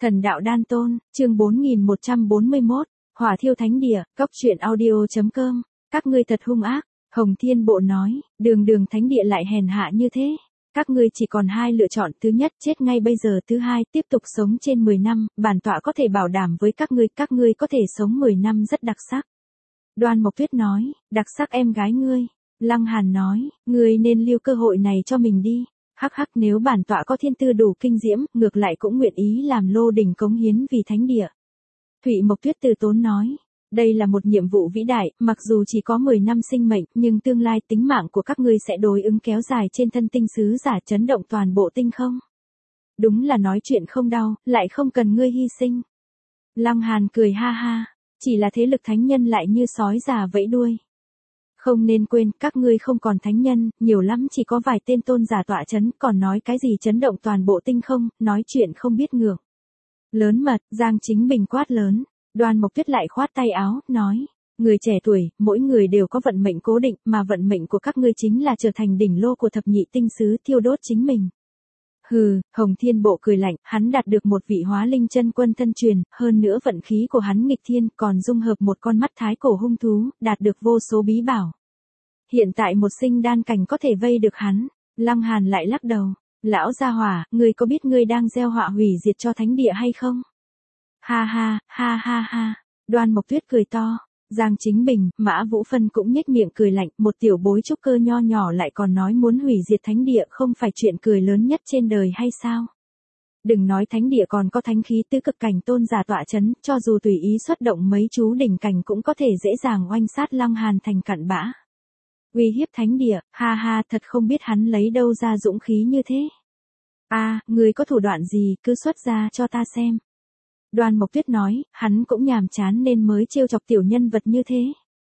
Thần đạo đan tôn, chương 4141, Hỏa thiêu thánh địa, cóc truyện audio.com, các ngươi thật hung ác, Hồng Thiên Bộ nói, đường thánh địa lại hèn hạ như thế. Các ngươi chỉ còn hai lựa chọn, thứ nhất chết ngay bây giờ, thứ hai tiếp tục sống trên 10 năm, bản tọa có thể bảo đảm với các ngươi có thể sống 10 năm rất đặc sắc. Đoan Mộc Tuyết nói, đặc sắc em gái ngươi. Lăng Hàn nói, ngươi nên lưu cơ hội này cho mình đi. Hắc hắc, nếu bản tọa có thiên tư đủ kinh diễm, ngược lại cũng nguyện ý làm lô đỉnh cống hiến vì thánh địa. Thụy Mộc Tuyết từ tốn nói, đây là một nhiệm vụ vĩ đại, mặc dù chỉ có 10 năm sinh mệnh, nhưng tương lai tính mạng của các ngươi sẽ đối ứng kéo dài trên thân tinh sứ giả, chấn động toàn bộ tinh không. Đúng là nói chuyện không đau, lại không cần ngươi hy sinh. Lăng Hàn cười ha ha, chỉ là thế lực thánh nhân lại như sói già vẫy đuôi. Không nên quên, các ngươi không còn thánh nhân, nhiều lắm chỉ có vài tên tôn giả tọa chấn, còn nói cái gì chấn động toàn bộ tinh không, nói chuyện không biết ngược. Lớn mật, Giang Chính Bình quát lớn. Đoan Mộc Tuyết lại khoát tay áo, nói, người trẻ tuổi, mỗi người đều có vận mệnh cố định, mà vận mệnh của các ngươi chính là trở thành đỉnh lô của thập nhị tinh sứ, thiêu đốt chính mình. Hừ, Hồng Thiên Bộ cười lạnh, hắn đạt được một vị hóa linh chân quân thân truyền, hơn nữa vận khí của hắn nghịch thiên, còn dung hợp một con mắt thái cổ hung thú, đạt được vô số bí bảo. Hiện tại một sinh đan cảnh có thể vây được hắn. Lăng Hàn lại lắc đầu, lão gia hỏa, ngươi có biết ngươi đang gieo họa hủy diệt cho thánh địa hay không? Ha ha, ha ha ha, Đoan Mộc Tuyết cười to. Giang Chính Bình, Mã Vũ Phân cũng nhếch miệng cười lạnh, một tiểu bối trúc cơ nho nhỏ lại còn nói muốn hủy diệt thánh địa, không phải chuyện cười lớn nhất trên đời hay sao? Đừng nói thánh địa, còn có thánh khí tứ cực cảnh tôn giả tọa chấn, cho dù tùy ý xuất động mấy chú đỉnh cảnh cũng có thể dễ dàng oanh sát Lăng Hàn thành cặn bã. Uy hiếp thánh địa, ha ha, thật không biết hắn lấy đâu ra dũng khí như thế. Người có thủ đoạn gì, cứ xuất ra cho ta xem. Đoan Mộc Tuyết nói, hắn cũng nhàm chán nên mới trêu chọc tiểu nhân vật như thế.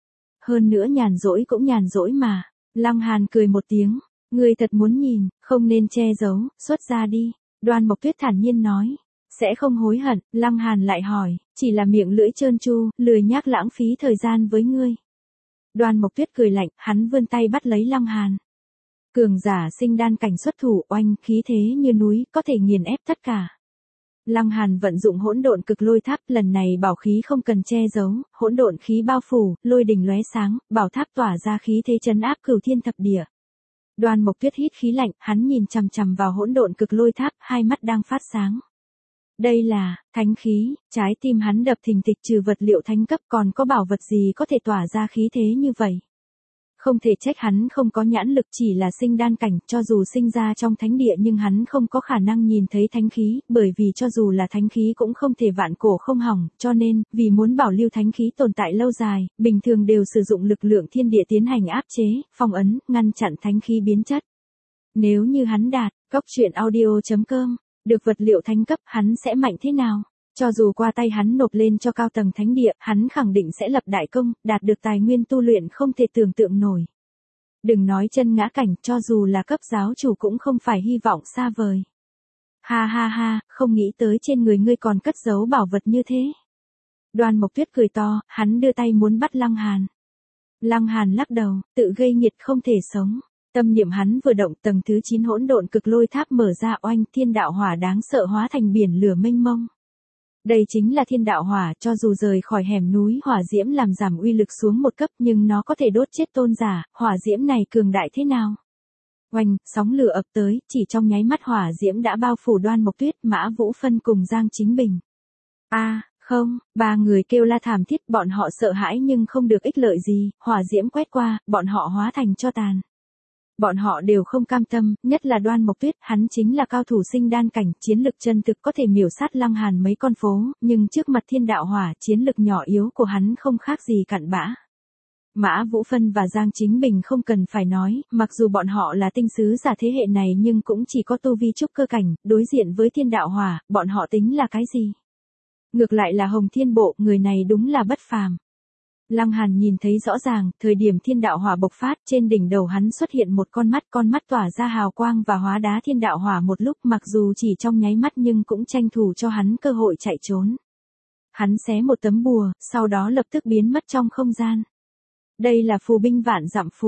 Hơn nữa nhàn rỗi cũng nhàn rỗi mà. Lăng Hàn cười một tiếng, ngươi thật muốn nhìn, không nên che giấu, xuất ra đi. Đoan Mộc Tuyết thản nhiên nói, sẽ không hối hận. Lăng Hàn lại hỏi, chỉ là miệng lưỡi trơn tru, lười nhác lãng phí thời gian với ngươi. Đoan Mộc Tuyết cười lạnh, hắn vươn tay bắt lấy Lăng Hàn. Cường giả sinh đan cảnh xuất thủ, oanh, khí thế như núi, có thể nghiền ép tất cả. Lăng Hàn vận dụng hỗn độn cực lôi tháp, lần này bảo khí không cần che giấu, hỗn độn khí bao phủ, lôi đình lóe sáng, bảo tháp tỏa ra khí thế trấn áp cửu thiên thập địa. Đoan Mộc Tuyết hít khí lạnh, hắn nhìn chằm chằm vào hỗn độn cực lôi tháp, hai mắt đang phát sáng. Đây là thánh khí, trái tim hắn đập thình thịch, trừ vật liệu thánh cấp còn có bảo vật gì có thể tỏa ra khí thế như vậy. Không thể trách hắn không có nhãn lực, chỉ là sinh đan cảnh, cho dù sinh ra trong thánh địa nhưng hắn không có khả năng nhìn thấy thánh khí, bởi vì cho dù là thánh khí cũng không thể vạn cổ không hỏng, cho nên, vì muốn bảo lưu thánh khí tồn tại lâu dài, bình thường đều sử dụng lực lượng thiên địa tiến hành áp chế, phong ấn, ngăn chặn thánh khí biến chất. Nếu như hắn đạt, cóc truyện audio.com, được vật liệu thánh cấp, hắn sẽ mạnh thế nào? Cho dù qua tay hắn nộp lên cho cao tầng thánh địa, hắn khẳng định sẽ lập đại công, đạt được tài nguyên tu luyện không thể tưởng tượng nổi. Đừng nói chân ngã cảnh, cho dù là cấp giáo chủ cũng không phải hy vọng xa vời. Ha ha ha, không nghĩ tới trên người ngươi còn cất giấu bảo vật như thế. Đoan Mộc Tuyết cười to, hắn đưa tay muốn bắt Lăng Hàn. Lăng Hàn lắc đầu, tự gây nghiệt không thể sống. Tâm niệm hắn vừa động, tầng thứ 9 hỗn độn cực lôi tháp mở ra, oanh, thiên đạo hỏa đáng sợ hóa thành biển lửa mênh mông. Đây chính là thiên đạo hỏa, cho dù rời khỏi hẻm núi hỏa diễm làm giảm uy lực xuống một cấp nhưng nó có thể đốt chết tôn giả, hỏa diễm này cường đại thế nào? Oanh, sóng lửa ập tới, chỉ trong nháy mắt hỏa diễm đã bao phủ Đoan Mộc Tuyết, Mã Vũ Phân cùng Giang Chính Bình. Không, ba người kêu la thảm thiết, bọn họ sợ hãi nhưng không được ích lợi gì, hỏa diễm quét qua, bọn họ hóa thành tro tàn. Bọn họ đều không cam tâm, nhất là Đoan Mộc Tuyết, hắn chính là cao thủ sinh đan cảnh, chiến lực chân thực có thể miểu sát Lăng Hàn mấy con phố, nhưng trước mặt thiên đạo hỏa, chiến lực nhỏ yếu của hắn không khác gì cặn bã. Mã Vũ Phân và Giang Chính Bình không cần phải nói, mặc dù bọn họ là tinh sứ giả thế hệ này nhưng cũng chỉ có tu vi trúc cơ cảnh, đối diện với thiên đạo hỏa, bọn họ tính là cái gì? Ngược lại là Hồng Thiên Bộ, người này đúng là bất phàm. Lăng Hàn nhìn thấy rõ ràng, thời điểm thiên đạo hỏa bộc phát, trên đỉnh đầu hắn xuất hiện một con mắt tỏa ra hào quang và hóa đá thiên đạo hỏa một lúc, mặc dù chỉ trong nháy mắt nhưng cũng tranh thủ cho hắn cơ hội chạy trốn. Hắn xé một tấm bùa, sau đó lập tức biến mất trong không gian. Đây là phù binh vạn dặm phù.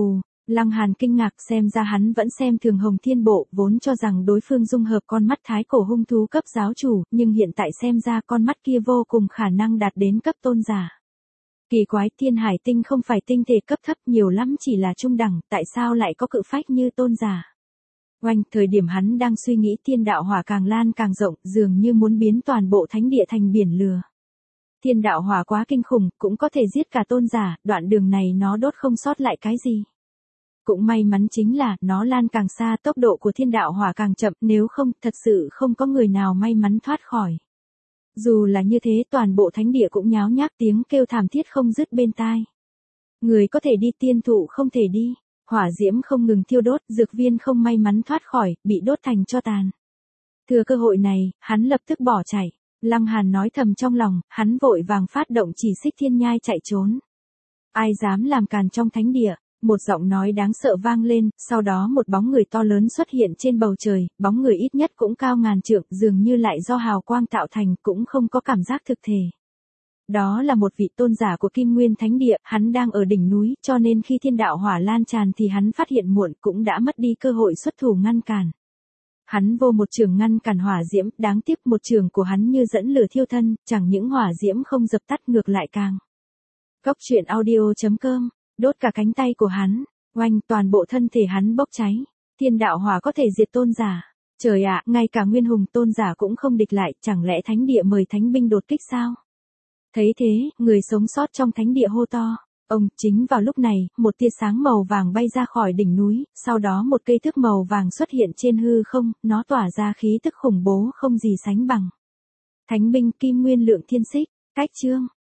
Lăng Hàn kinh ngạc, xem ra hắn vẫn xem thường Hồng Thiên Bộ, vốn cho rằng đối phương dung hợp con mắt thái cổ hung thú cấp giáo chủ, nhưng hiện tại xem ra con mắt kia vô cùng khả năng đạt đến cấp tôn giả. Kỳ quái, Thiên Hải Tinh không phải tinh thể cấp thấp, nhiều lắm chỉ là trung đẳng, tại sao lại có cự phách như tôn giả? Oanh, thời điểm hắn đang suy nghĩ, thiên đạo hỏa càng lan càng rộng, dường như muốn biến toàn bộ thánh địa thành biển lửa. Thiên đạo hỏa quá kinh khủng, cũng có thể giết cả tôn giả, đoạn đường này nó đốt không sót lại cái gì. Cũng may mắn chính là, nó lan càng xa, tốc độ của thiên đạo hỏa càng chậm, nếu không, thật sự không có người nào may mắn thoát khỏi. Dù là như thế, toàn bộ thánh địa cũng nháo nhác, tiếng kêu thảm thiết không dứt bên tai. Người có thể đi, tiên thụ không thể đi. Hỏa diễm không ngừng thiêu đốt, dược viên không may mắn thoát khỏi, bị đốt thành tro tàn. Thừa cơ hội này, hắn lập tức bỏ chạy. Lăng Hàn nói thầm trong lòng, hắn vội vàng phát động chỉ xích thiên nhai chạy trốn. Ai dám làm càn trong thánh địa? Một giọng nói đáng sợ vang lên, sau đó một bóng người to lớn xuất hiện trên bầu trời, bóng người ít nhất cũng cao ngàn trượng, dường như lại do hào quang tạo thành, cũng không có cảm giác thực thể. Đó là một vị tôn giả của Kim Nguyên Thánh Địa, hắn đang ở đỉnh núi, cho nên khi thiên đạo hỏa lan tràn thì hắn phát hiện muộn, cũng đã mất đi cơ hội xuất thủ ngăn cản. Hắn vô một trường ngăn cản hỏa diễm, đáng tiếc một trường của hắn như dẫn lửa thiêu thân, chẳng những hỏa diễm không dập tắt ngược lại càng. Góc truyện audio.com, đốt cả cánh tay của hắn, oanh, toàn bộ thân thể hắn bốc cháy. Thiên đạo hỏa có thể diệt tôn giả. Trời ạ, ngay cả nguyên hùng tôn giả cũng không địch lại, chẳng lẽ thánh địa mời thánh binh đột kích sao? Thấy thế, người sống sót trong thánh địa hô to. Ông, chính vào lúc này, một tia sáng màu vàng bay ra khỏi đỉnh núi, sau đó một cây thước màu vàng xuất hiện trên hư không, nó tỏa ra khí tức khủng bố không gì sánh bằng. Thánh binh Kim Nguyên Lượng Thiên Xích, cách chương.